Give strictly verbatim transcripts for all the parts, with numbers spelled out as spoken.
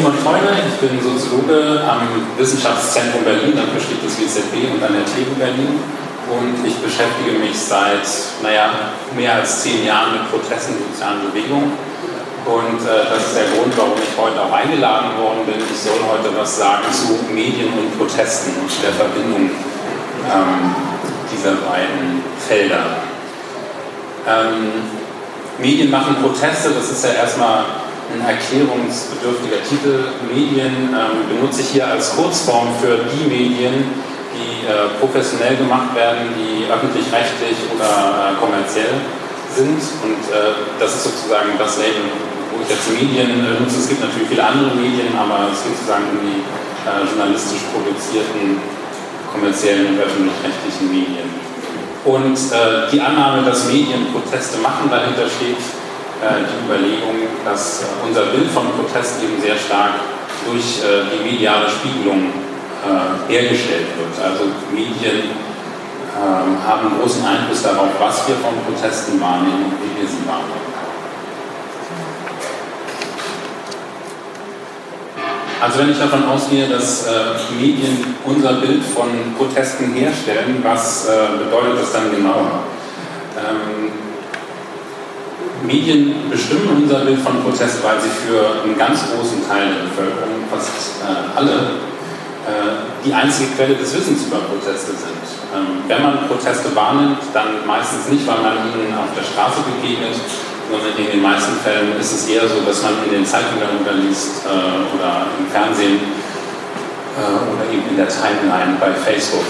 Simon Theuner, ich bin Soziologe am Wissenschaftszentrum Berlin, dafür steht das W Z B und an der T U Berlin. Und ich beschäftige mich seit, naja, mehr als zehn Jahren mit Protesten und sozialen Bewegungen. Und äh, das ist der Grund, warum ich heute auch eingeladen worden bin. Ich soll heute was sagen zu Medien und Protesten und der Verbindung ähm, dieser beiden Felder. Ähm, Medien machen Proteste, das ist ja erstmal ein erklärungsbedürftiger Titel. Medien ähm, benutze ich hier als Kurzform für die Medien, die äh, professionell gemacht werden, die öffentlich-rechtlich oder äh, kommerziell sind. Und äh, das ist sozusagen das Label, wo ich jetzt Medien äh, nutze. Es gibt natürlich viele andere Medien, aber es geht sozusagen um die äh, journalistisch produzierten, kommerziellen und öffentlich-rechtlichen Medien. Und äh, die Annahme, dass Medien Proteste machen, dahinter steht äh, die Überlegung, dass äh, unser Bild von Protest eben sehr stark durch äh, die mediale Spiegelung äh, hergestellt wird. Also Medien äh, haben einen großen Einfluss darauf, was wir von Protesten wahrnehmen und wie wir sie wahrnehmen. Also wenn ich davon ausgehe, dass äh, Medien unser Bild von Protesten herstellen, was äh, bedeutet das dann genauer? Ähm, Medien bestimmen unser Bild von Protest, weil sie für einen ganz großen Teil der Bevölkerung, fast äh, alle, äh, die einzige Quelle des Wissens über Proteste sind. Ähm, wenn man Proteste wahrnimmt, dann meistens nicht, weil man ihnen auf der Straße begegnet, sondern in den meisten Fällen ist es eher so, dass man in den Zeitungen darüber liest äh, oder im Fernsehen äh, oder eben in der Timeline bei Facebook.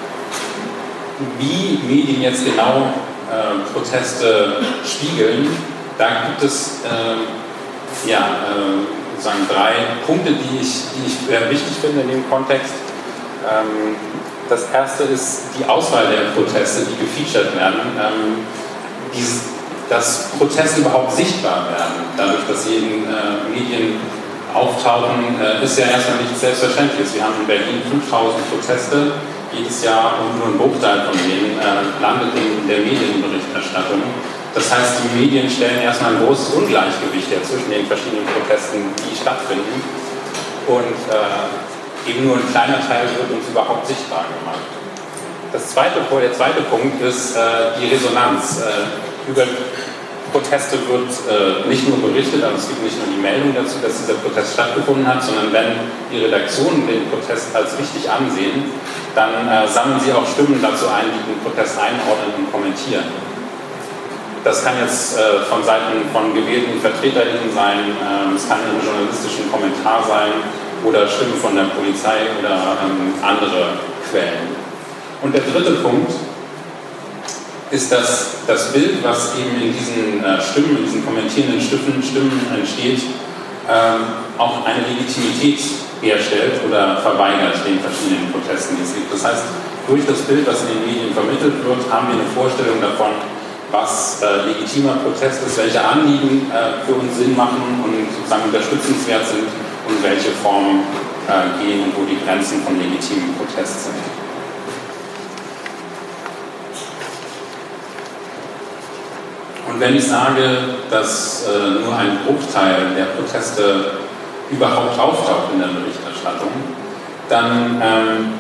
Wie Medien jetzt genau äh, Proteste spiegeln, da gibt es äh, ja, äh, sozusagen drei Punkte, die ich, die ich sehr wichtig finde in dem Kontext. Ähm, das erste ist die Auswahl der Proteste, die gefeatured werden. Ähm, dieses dass Proteste überhaupt sichtbar werden, dadurch, dass sie in äh, Medien auftauchen, äh, ist ja erstmal nichts Selbstverständliches. Wir haben in Berlin fünftausend Proteste jedes Jahr und nur ein Bruchteil von denen äh, landet in der Medienberichterstattung. Das heißt, die Medien stellen erstmal ein großes Ungleichgewicht her zwischen den verschiedenen Protesten, die stattfinden. Und äh, eben nur ein kleiner Teil wird uns überhaupt sichtbar gemacht. Das zweite, der zweite Punkt ist äh, die Resonanz. Äh, über Proteste wird äh, nicht nur berichtet, also es gibt nicht nur die Meldung dazu, dass dieser Protest stattgefunden hat, sondern wenn die Redaktionen den Protest als wichtig ansehen, dann äh, sammeln sie auch Stimmen dazu ein, die den Protest einordnen und kommentieren. Das kann jetzt äh, von Seiten von gewählten VertreterInnen sein, äh, es kann ein journalistischen Kommentar sein oder Stimmen von der Polizei oder ähm, andere Quellen. Und der dritte Punkt ist, dass das Bild, was eben in diesen äh, Stimmen, in diesen kommentierenden Stimmen, Stimmen entsteht, ähm, auch eine Legitimität herstellt oder verweigert den verschiedenen Protesten, die es gibt. Das heißt, durch das Bild, was in den Medien vermittelt wird, haben wir eine Vorstellung davon, was äh, legitimer Protest ist, welche Anliegen äh, für uns Sinn machen und sozusagen unterstützenswert sind und welche Formen äh, gehen und wo die Grenzen von legitimem Protest sind. Und wenn ich sage, dass äh, nur ein Bruchteil der Proteste überhaupt auftaucht in der Berichterstattung, dann ähm,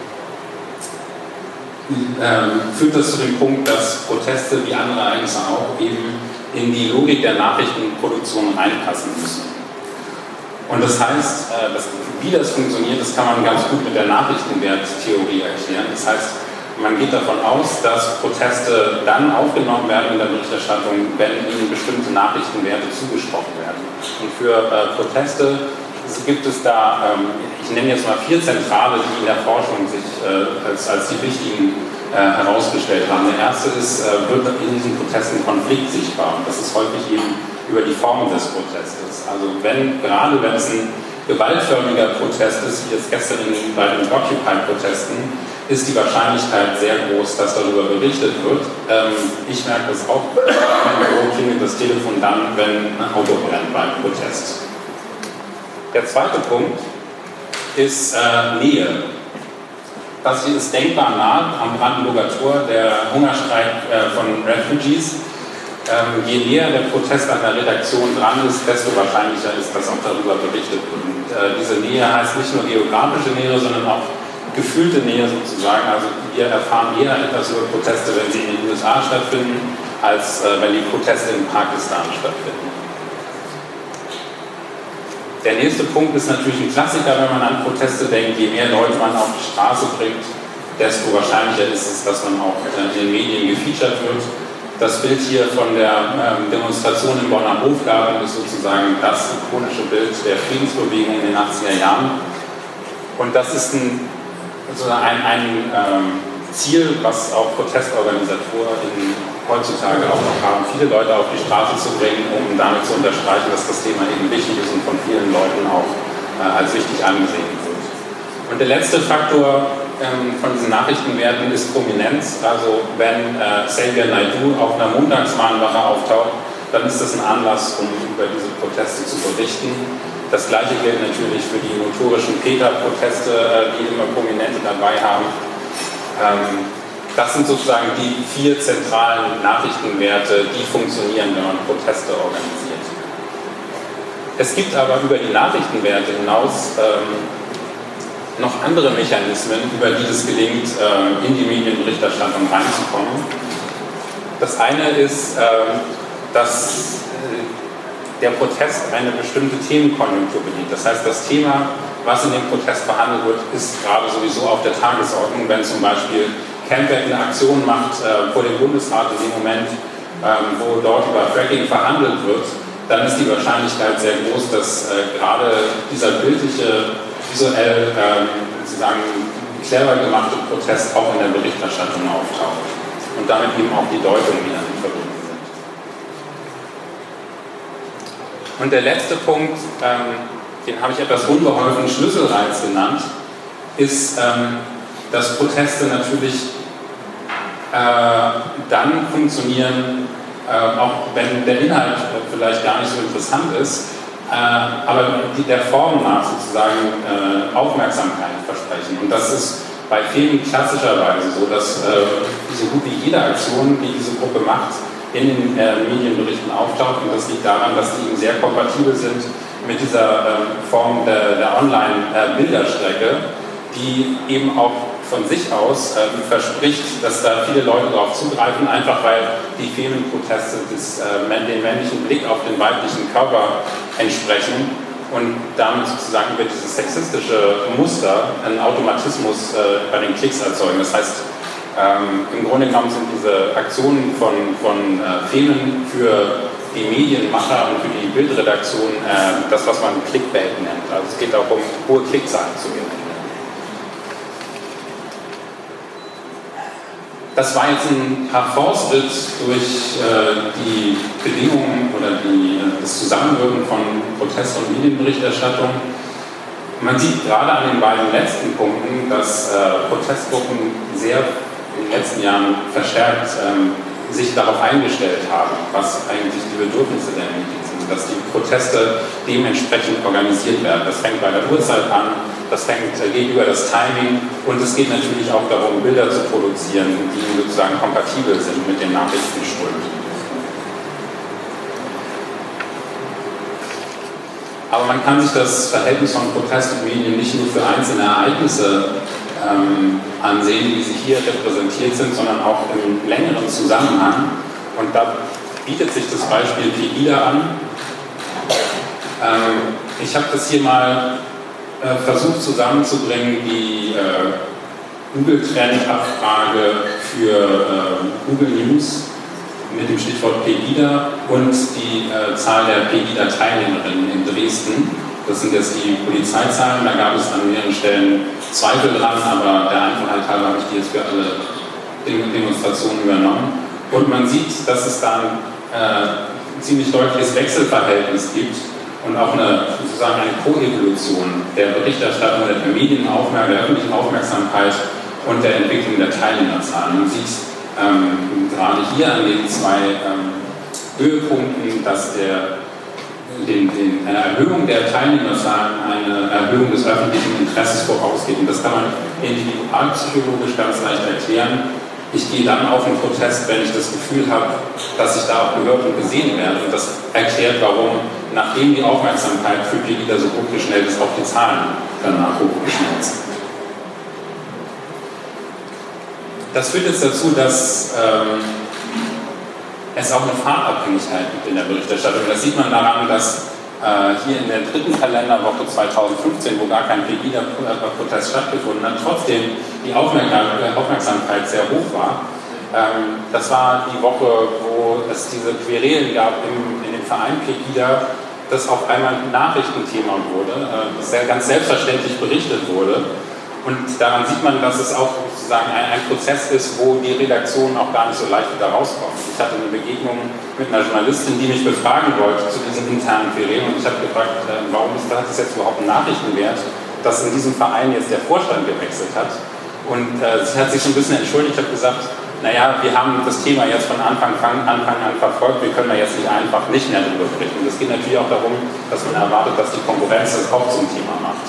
ähm, führt das zu dem Punkt, dass Proteste wie andere Ereignisse auch eben in die Logik der Nachrichtenproduktion reinpassen müssen. Und das heißt, äh, dass, wie das funktioniert, das kann man ganz gut mit der Nachrichtenwerttheorie erklären. Das heißt, man geht davon aus, dass Proteste dann aufgenommen werden in der Berichterstattung, wenn ihnen bestimmte Nachrichtenwerte zugesprochen werden. Und für äh, Proteste gibt es da, ähm, ich nenne jetzt mal vier Zentrale, die in der Forschung sich äh, als, als die wichtigen äh, herausgestellt haben. Der erste ist, äh, wird in diesen Protesten Konflikt sichtbar. Und das ist häufig eben über die Form des Protestes. Also wenn, gerade wenn es ein gewaltförmiger Protest ist, wie jetzt gestern in, bei den Occupy-Protesten, ist die Wahrscheinlichkeit sehr groß, dass darüber berichtet wird. Ähm, ich merke das auch, wo klingelt das Telefon dann, wenn ein Auto brennt beim Protest. Der zweite Punkt ist äh, Nähe. Das hier ist denkbar nah am Brandenburger Tor, der Hungerstreik äh, von Refugees. ähm, je näher der Protest an der Redaktion dran ist, desto wahrscheinlicher ist, dass auch darüber berichtet wird. Und äh, diese Nähe heißt nicht nur geografische Nähe, sondern auch gefühlte Nähe sozusagen. Also wir erfahren eher etwas über Proteste, wenn sie in den U S A stattfinden, als äh, wenn die Proteste in Pakistan stattfinden. Der nächste Punkt ist natürlich ein Klassiker, wenn man an Proteste denkt. Je mehr Leute man auf die Straße bringt, desto wahrscheinlicher ist es, dass man auch in den Medien gefeatured wird. Das Bild hier von der ähm, Demonstration im Bonner Hofgarten ist sozusagen das ikonische Bild der Friedensbewegung in den achtziger Jahren. Und das ist ein, also ein, ein ähm, Ziel, was auch Protestorganisatoren heutzutage auch noch haben, viele Leute auf die Straße zu bringen, um damit zu unterstreichen, dass das Thema eben wichtig ist und von vielen Leuten auch äh, als wichtig angesehen wird. Und der letzte Faktor ähm, von diesen Nachrichtenwerten ist Prominenz. Also wenn äh, Xavier Naidoo auf einer Montagsmahnwache auftaucht, dann ist das ein Anlass, um über diese Proteste zu berichten. Das Gleiche gilt natürlich für die notorischen Peter-Proteste, äh, die immer Prominente dabei haben. Ähm, das sind sozusagen die vier zentralen Nachrichtenwerte, die funktionieren, wenn man Proteste organisiert. Es gibt aber über die Nachrichtenwerte hinaus ähm, noch andere Mechanismen, über die es gelingt, äh, in die Medienberichterstattung reinzukommen. Das eine ist, äh, dass äh, der Protest eine bestimmte Themenkonjunktur bedient. Das heißt, das Thema, was in dem Protest behandelt wird, ist gerade sowieso auf der Tagesordnung. Wenn zum Beispiel Campbell eine Aktion macht äh, vor dem Bundesrat in dem Moment, ähm, wo dort über Fracking verhandelt wird, dann ist die Wahrscheinlichkeit sehr groß, dass äh, gerade dieser bildliche, visuell ähm, sozusagen clever gemachte Protest auch in der Berichterstattung auftaucht und damit eben auch die Deutung wieder verbunden sind. Und der letzte Punkt, ähm, den habe ich etwas unbeholfen Schlüsselreiz genannt, ist, ähm, dass Proteste natürlich äh, dann funktionieren, äh, auch wenn der Inhalt vielleicht gar nicht so interessant ist, äh, aber die der Form nach sozusagen äh, Aufmerksamkeit versprechen. Und das ist bei Filmen klassischerweise so, dass äh, so gut wie jede Aktion, die diese Gruppe macht, in den äh, Medienberichten auftaucht. Und das liegt daran, dass die eben sehr kompatibel sind mit dieser äh, Form der, der Online-Bilderstrecke, die eben auch von sich aus äh, verspricht, dass da viele Leute darauf zugreifen, einfach weil die Femenproteste des, äh, den männlichen Blick auf den weiblichen Körper entsprechen und damit sozusagen über dieses sexistische Muster einen Automatismus äh, bei den Klicks erzeugen. Das heißt, ähm, im Grunde genommen sind diese Aktionen von, von äh, Femen für die Medienmacher und für die Bildredaktion äh, das, was man Clickbait nennt. Also es geht auch um hohe Klickzahlen zu generieren. Das war jetzt ein Parforce-Ritt durch äh, die Bedingungen oder die, äh, das Zusammenwirken von Protest- und Medienberichterstattung. Man sieht gerade an den beiden letzten Punkten, dass äh, Protestgruppen sehr in den letzten Jahren verstärkt ähm, sich darauf eingestellt haben, was eigentlich die Bedürfnisse der Medien sind, dass die Proteste dementsprechend organisiert werden. Das fängt bei der Uhrzeit an, das fängt, äh, geht über das Timing und es geht natürlich auch darum, Bilder zu produzieren, die sozusagen kompatibel sind mit dem Nachrichtenström. Aber man kann sich das Verhältnis von Protest und Medien nicht nur für einzelne Ereignisse ähm, ansehen, die sich hier repräsentiert sind, sondern auch im längeren Zusammenhang. Und da bietet sich das Beispiel Pegida an. Ähm, ich habe das hier mal äh, versucht zusammenzubringen, die äh, Google-Trend-Abfrage für äh, Google News mit dem Stichwort Pegida und die äh, Zahl der Pegida-Teilnehmerinnen in Dresden. Das sind jetzt die Polizeizahlen, da gab es an mehreren Stellen Zweifel dran, aber der Einfachheit halber habe ich die jetzt für alle Demonstrationen übernommen. Und man sieht, dass es da ein äh, ziemlich deutliches Wechselverhältnis gibt und auch eine, sozusagen eine Koevolution der Berichterstattung, der Medienaufmerksamkeit, der öffentlichen Aufmerksamkeit und der Entwicklung der Teilnehmerzahlen. Man sieht ähm, gerade hier an den zwei ähm, Höhepunkten, dass der Den, den, eine Erhöhung der Teilnehmerzahlen eine Erhöhung des öffentlichen Interesses vorausgeht. Und das kann man individualpsychologisch ganz leicht erklären. Ich gehe dann auf einen Protest, wenn ich das Gefühl habe, dass ich da auch gehört und gesehen werde. Und das erklärt, warum, nachdem die Aufmerksamkeit für Pegida so hochgeschnellt ist, auch die Zahlen danach hochgeschnellt sind. Das führt jetzt dazu, dass ähm, es auch eine Fahrtabhängigkeit gibt in der Berichterstattung. Das sieht man daran, dass äh, hier in der dritten Kalenderwoche zweitausendfünfzehn, wo gar kein Pegida-Protest stattgefunden hat, trotzdem die Aufmerksamkeit sehr hoch war. Ähm, das war die Woche, wo es diese Querelen gab im, in dem Verein Pegida, das auf einmal ein Nachrichtenthema wurde, äh, das sehr, ganz selbstverständlich berichtet wurde. Und daran sieht man, dass es auch sozusagen ein, ein Prozess ist, wo die Redaktionen auch gar nicht so leicht wieder rauskommen. Ich hatte eine Begegnung mit einer Journalistin, die mich befragen wollte zu diesen internen Querelen, und ich habe gefragt, äh, warum ist das jetzt überhaupt ein Nachrichtenwert, dass in diesem Verein jetzt der Vorstand gewechselt hat. Und äh, sie hat sich so ein bisschen entschuldigt, ich habe gesagt, naja, wir haben das Thema jetzt von Anfang, Anfang an verfolgt, wir können da jetzt nicht einfach nicht mehr drüber berichten. Es geht natürlich auch darum, dass man erwartet, dass die Konkurrenz das auch zum Thema macht.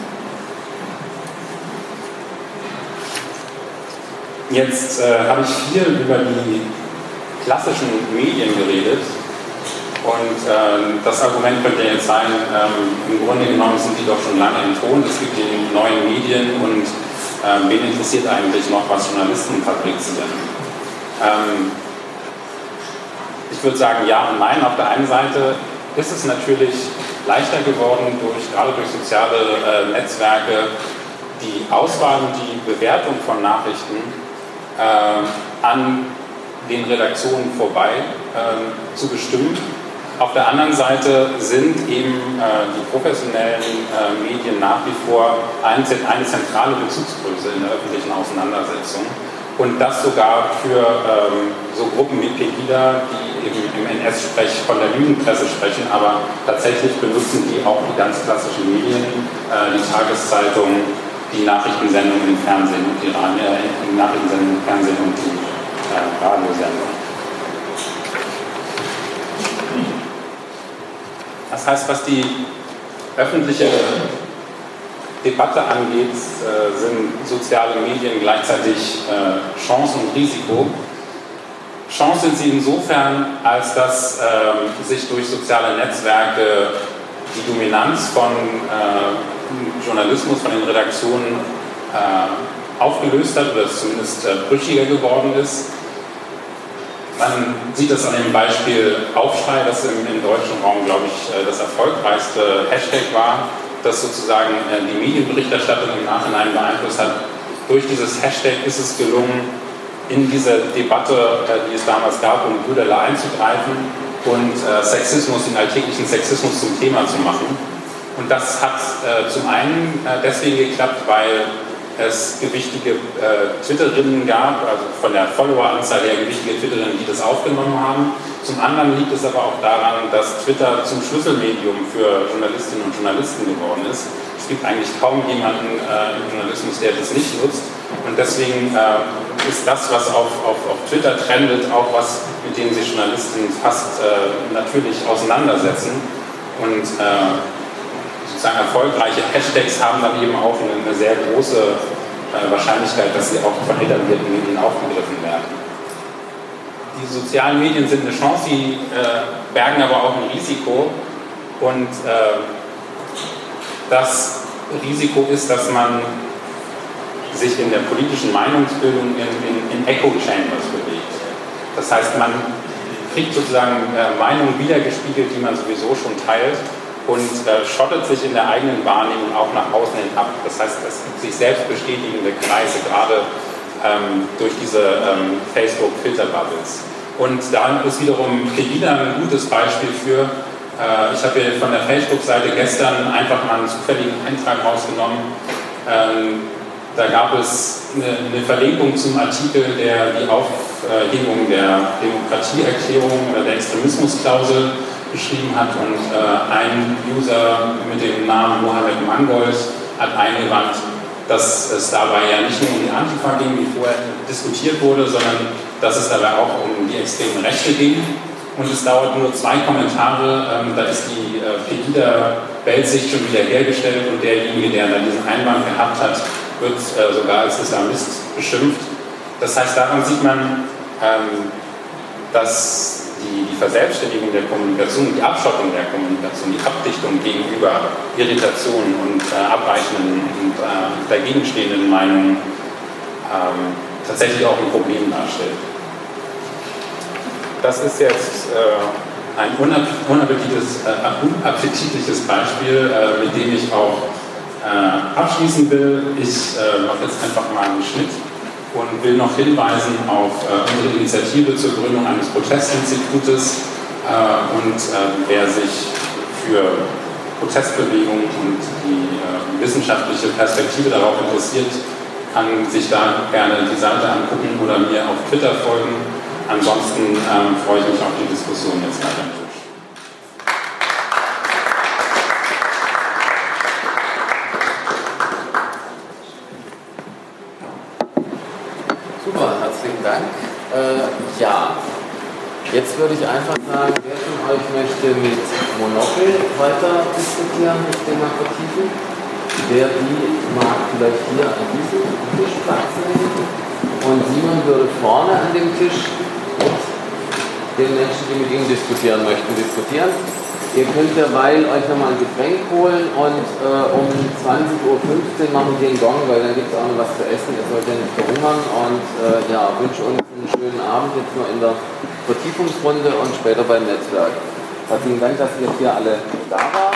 Jetzt äh, habe ich viel über die klassischen Medien geredet, und äh, das Argument könnte jetzt sein, ähm, im Grunde genommen sind die doch schon lange entthront, es gibt die neuen Medien, und äh, wen interessiert eigentlich noch, was Journalisten fabrizieren? Ähm, ich würde sagen ja und nein. Auf der einen Seite ist es natürlich leichter geworden, durch, gerade durch soziale äh, Netzwerke, die Auswahl und die Bewertung von Nachrichten Äh, an den Redaktionen vorbei äh, zu bestimmen. Auf der anderen Seite sind eben äh, die professionellen äh, Medien nach wie vor ein, eine zentrale Bezugsgröße in der öffentlichen Auseinandersetzung. Und das sogar für ähm, so Gruppen wie Pegida, die eben im N S-Sprech von der Lügenpresse sprechen, aber tatsächlich benutzen die auch die ganz klassischen Medien, äh, die Tageszeitung, die Nachrichtensendungen im Fernsehen und die, äh, die Nachrichtensendungen im Fernsehen und die äh, Radiosendungen. Das heißt, was die öffentliche Debatte angeht, äh, sind soziale Medien gleichzeitig äh, Chance und Risiko. Chance sind sie insofern, als dass äh, sich durch soziale Netzwerke die Dominanz von äh, Journalismus, von den Redaktionen äh, aufgelöst hat oder zumindest äh, brüchiger geworden ist. Man sieht das an dem Beispiel Aufschrei, das im, im deutschen Raum, glaube ich, äh, das erfolgreichste Hashtag war, das sozusagen äh, die Medienberichterstattung im Nachhinein beeinflusst hat. Durch dieses Hashtag ist es gelungen, in diese Debatte, äh, die es damals gab, um Bürgerle einzugreifen und äh, Sexismus, den alltäglichen Sexismus zum Thema zu machen. Und das hat äh, zum einen äh, deswegen geklappt, weil es gewichtige äh, Twitterinnen gab, also von der Followeranzahl her gewichtige Twitterinnen, die das aufgenommen haben. Zum anderen liegt es aber auch daran, dass Twitter zum Schlüsselmedium für Journalistinnen und Journalisten geworden ist. Es gibt eigentlich kaum jemanden äh, im Journalismus, der das nicht nutzt. Und deswegen äh, ist das, was auf, auf, auf Twitter trendet, auch was, mit dem sich Journalisten fast äh, natürlich auseinandersetzen. Und äh, sozusagen erfolgreiche Hashtags haben dann eben auch eine, eine sehr große äh, Wahrscheinlichkeit, dass sie auch von etablierten Medien aufgegriffen werden. Die sozialen Medien sind eine Chance, sie äh, bergen aber auch ein Risiko. Und äh, das Risiko ist, dass man sich in der politischen Meinungsbildung in, in, in Echo Chambers bewegt. Das heißt, man kriegt sozusagen äh, Meinungen wiedergespiegelt, die man sowieso schon teilt, und äh, schottet sich in der eigenen Wahrnehmung auch nach außen hin ab. Das heißt, es gibt sich selbst bestätigende Kreise, gerade ähm, durch diese ähm, Facebook-Filterbubbles. Und da ist wiederum Pegida ein gutes Beispiel für. Äh, ich habe hier von der Facebook-Seite gestern einfach mal einen zufälligen Eintrag rausgenommen. Ähm, da gab es eine, eine Verlinkung zum Artikel, der die Aufhebung der Demokratieerklärung oder der Extremismusklausel beschrieben hat, und äh, ein User mit dem Namen Mohammed Mangold hat eingewandt, dass es dabei ja nicht nur um die Antifa ging, wie vorher diskutiert wurde, sondern dass es dabei auch um die extremen Rechte ging. Und es dauert nur zwei Kommentare, ähm, da ist die äh, Pegida-Weltsicht schon wieder hergestellt, und derjenige, der dann diesen Einwand gehabt hat, wird äh, sogar als Islamist beschimpft. Das heißt, daran sieht man, ähm, dass die, die Verselbstständigung der Kommunikation, die Abschottung der Kommunikation, die Abdichtung gegenüber Irritationen und äh, abweichenden und äh, dagegenstehenden Meinungen ähm, tatsächlich auch ein Problem darstellt. Das ist jetzt äh, ein unappetitliches, äh, unappetitliches Beispiel, äh, mit dem ich auch äh, abschließen will. Ich äh, mache jetzt einfach mal einen Schnitt und will noch hinweisen auf äh, unsere Initiative zur Gründung eines Protestinstitutes äh, und äh, wer sich für Protestbewegung und die äh, wissenschaftliche Perspektive darauf interessiert, kann sich da gerne die Seite angucken oder mir auf Twitter folgen. Ansonsten ähm, freue ich mich auf die Diskussion jetzt weiter am Tisch. Super, herzlichen Dank. Äh, ja, jetzt würde ich einfach sagen, wer von euch möchte mit Monokel weiter diskutieren, das Thema vertiefen? Wer die mag vielleicht hier an diesem Tisch Platz nehmen und Simon würde vorne an dem Tisch mit den Menschen, die mit ihm diskutieren möchten, diskutieren. Ihr könnt derweil euch nochmal ein Getränk holen und äh, um zwanzig Uhr fünfzehn machen wir den Gong, weil dann gibt es auch noch was zu essen, ihr sollt ja nicht verhungern und äh, ja, wünsche uns einen schönen Abend jetzt noch in der Vertiefungsrunde und später beim Netzwerk. Herzlichen Dank, dass ihr hier alle da wart.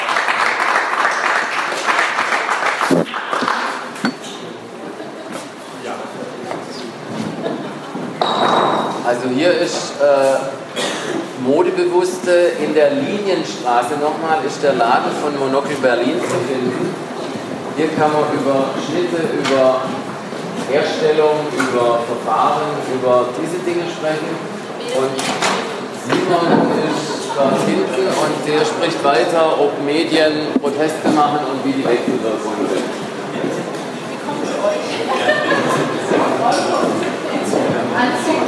Also hier ist äh, Modebewusste in der Linienstraße nochmal, ist der Laden von Monokel Berlin zu finden. Hier kann man über Schnitte, über Herstellung, über Verfahren, über diese Dinge sprechen. Und Simon ist da hinten und der spricht weiter, ob Medien Proteste machen und wie die Wechselwirkungen sind. Wie kommt es euch?